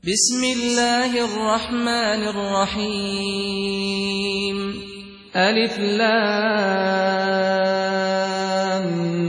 بسم الله الرحمن الرحيم ألف لام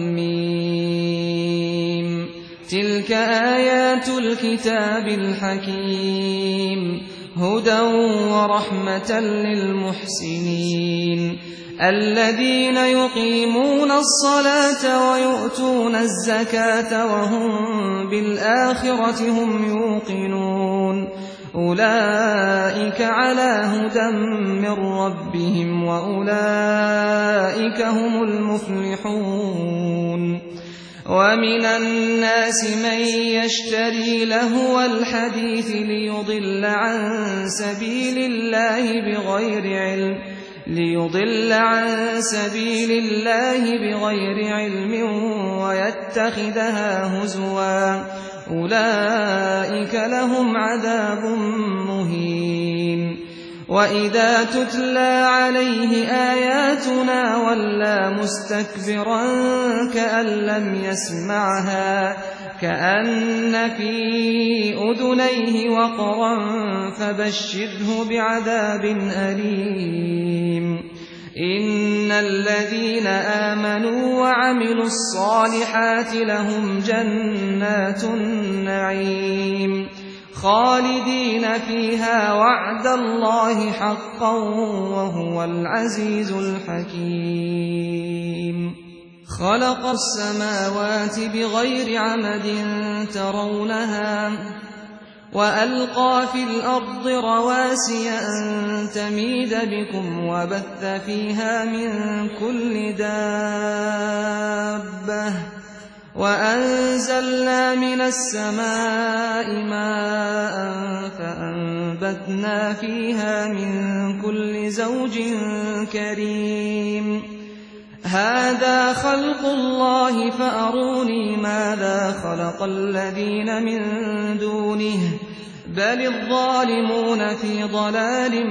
ميم تلك آيات الكتاب الحكيم هدى ورحمة للمحسنين الذين يقيمون الصلاة ويؤتون الزكاة وهم بالآخرة هم يوقنون أولئك على هدى من ربهم وأولئك هم المفلحون ومن الناس من يشتري لهو الحديث ليضل عن سبيل الله بغير علم ويتخذها هزوا أولئك لهم عذاب مهين وإذا تتلى عليه آياتنا ولى مستكبرا كأن لم يسمعها كأن في أذنيه وقرا فبشره بعذاب أليم إن الذين آمنوا وعملوا الصالحات لهم جنات النعيم خالدين فيها وعد الله حقا وهو العزيز الحكيم خلق السماوات بغير عمد ترونها وألقى في الأرض رواسي أن تميد بكم وبث فيها من كل دابة وأنزلنا من السماء ماء فأنبتنا فيها من كل زوج كريم هذا خلق الله فأروني ماذا خلق الذين من دونه بل الظالمون في ضلال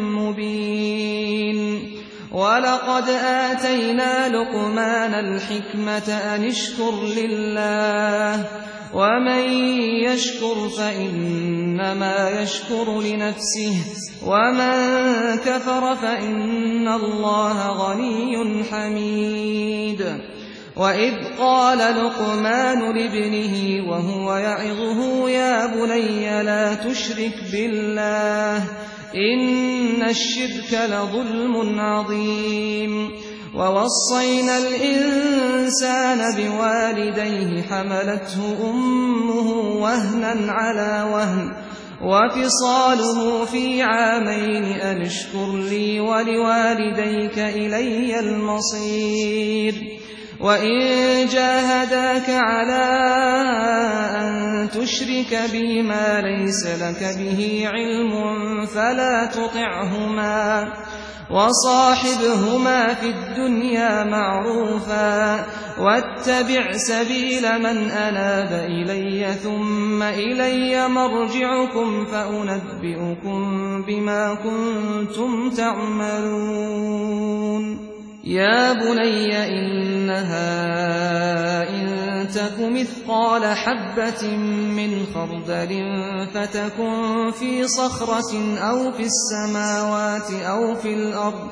مبين ولقد آتينا لقمان الحكمة أن اشكر لله ومن يشكر فإنما يشكر لنفسه ومن كفر فإن الله غني حميد وإذ قال لقمان لابنه وهو يعظه يا بني لا تشرك بالله إن الشرك لظلم عظيم ووصينا الإنسان بوالديه حملته أمه وهنا على وهن وفصاله في عامين أن اشكر لي ولوالديك إلي المصير وإن جاهداك على أن تشرك بي ما ليس لك به علم فلا تطعهما وصاحبهما في الدنيا معروفا واتبع سبيل من أناب إلي ثم إلي مرجعكم فأنبئكم بما كنتم تعملون يا بني إنها إن تك مثقال حبة من خردل فتكن في صخرة أو في السماوات أو في الأرض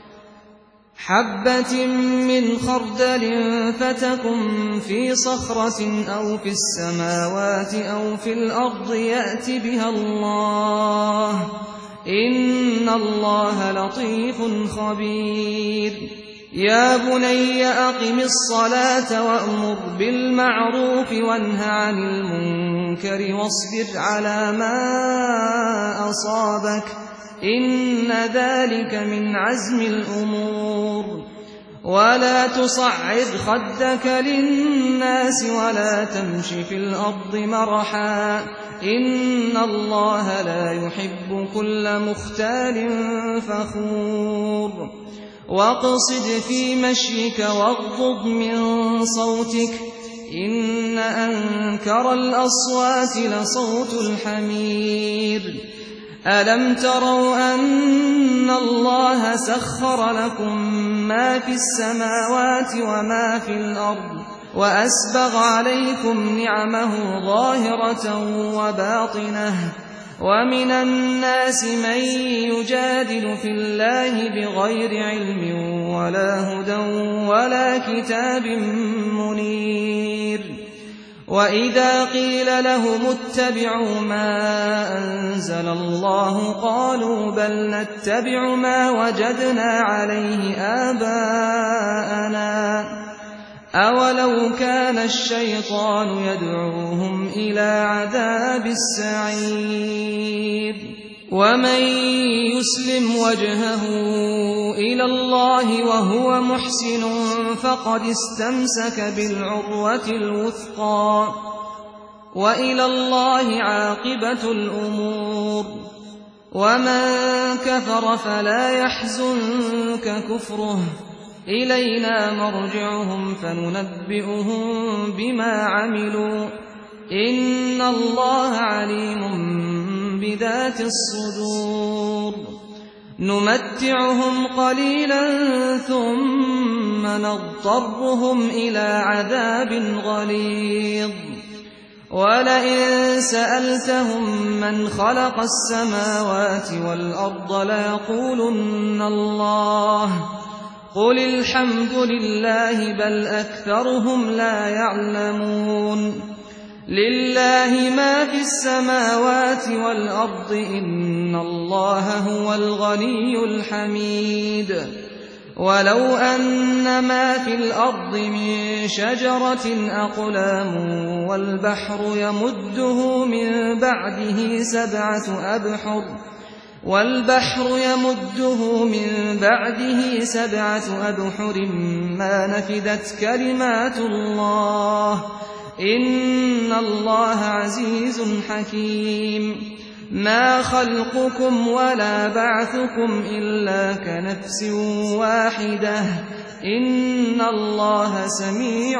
حبة من خردل فتكن في صخرة أو في السماوات أو في الأرض يأت بها الله إن الله لطيف خبير يا بني أقم الصلاة وأمر بالمعروف وانه عن المنكر واصبر على ما أصابك إن ذلك من عزم الأمور ولا تصعد خدك للناس ولا تمش في الأرض مرحا إن الله لا يحب كل مختال فخور واقصد في مشيك واغضض من صوتك إن أنكر الأصوات لصوت الحمير ألم تروا أن الله سخر لكم ما في السماوات وما في الأرض وأسبغ عليكم نعمه ظاهرة وباطنة ومن الناس من يجادل في الله بغير علم ولا هدى ولا كتاب منير وإذا قيل لهم اتبعوا ما أنزل الله قالوا بل نتبع ما وجدنا عليه آباءنا أولو كان الشيطان يدعوهم إلى عذاب السعير ومن يسلم وجهه إلى الله وهو محسن فقد استمسك بالعروة الوثقى وإلى الله عاقبة الأمور ومن كفر فلا يحزنك كفره إلينا مرجعهم فننبئهم بما عملوا إن الله عليم بذات الصدور نمتعهم قليلا ثم نضطرهم إلى عذاب غليظ ولئن سألتهم من خلق السماوات والأرض ليقولن الله قل الحمد لله بل أكثرهم لا يعلمون لله ما في السماوات والأرض إن الله هو الغني الحميد ولو أن ما في الأرض من شجرة أقلام والبحر يمده من بعده سبعة أبحر ما نفدت كلمات الله إن الله عزيز حكيم ما خلقكم ولا بعثكم إلا كنفس واحدة إن الله سميع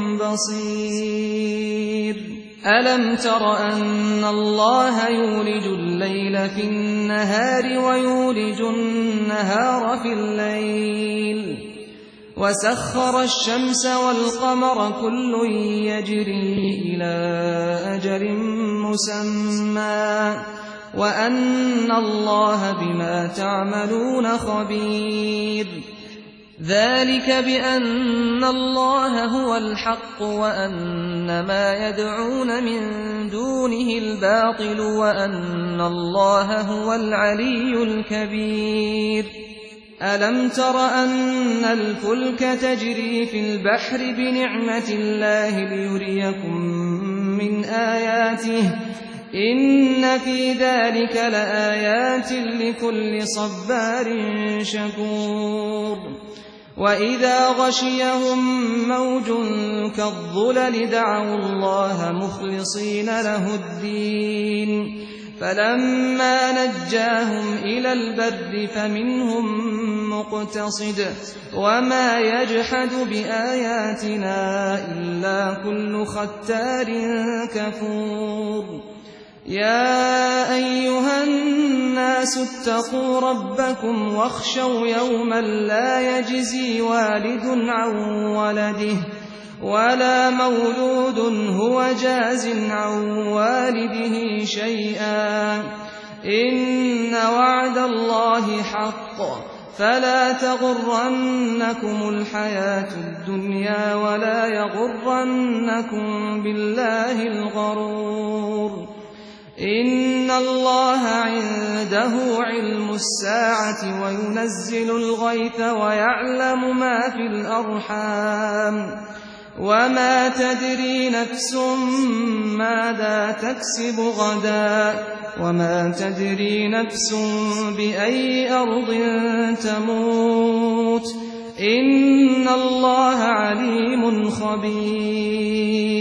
بصير ألم تر أن الله يولج الليل في النهار ويولج النهار في الليل وسخر الشمس والقمر كل يجري إلى أجل مسمى وأن الله بما تعملون خبير ذلك بأن الله هو الحق وأن ما يدعون من دونه الباطل وأن الله هو العلي الكبير ألم تر أن الفلك تجري في البحر بنعمة الله ليريكم من آياته إن في ذلك لآيات لكل صبار شكور وإذا غشيهم موج كالظلل دعوا الله مخلصين له الدين فلما نجاهم إلى البر فمنهم مقتصد وما يجحد بآياتنا إلا كل ختار كفور يا أيها الناس اتقوا ربكم واخشوا يوما لا يجزي والد عن ولده ولا مولود هو جاز عن والده شيئا إن وعد الله حق فلا تغرنكم الحياة الدنيا ولا يغرنكم بالله الغرور إن الله عنده علم الساعة وينزل الغيث ويعلم ما في الأرحام وما تدري نفس ماذا تكسب غدا وما تدري نفس بأي أرض تموت إن الله عليم خبير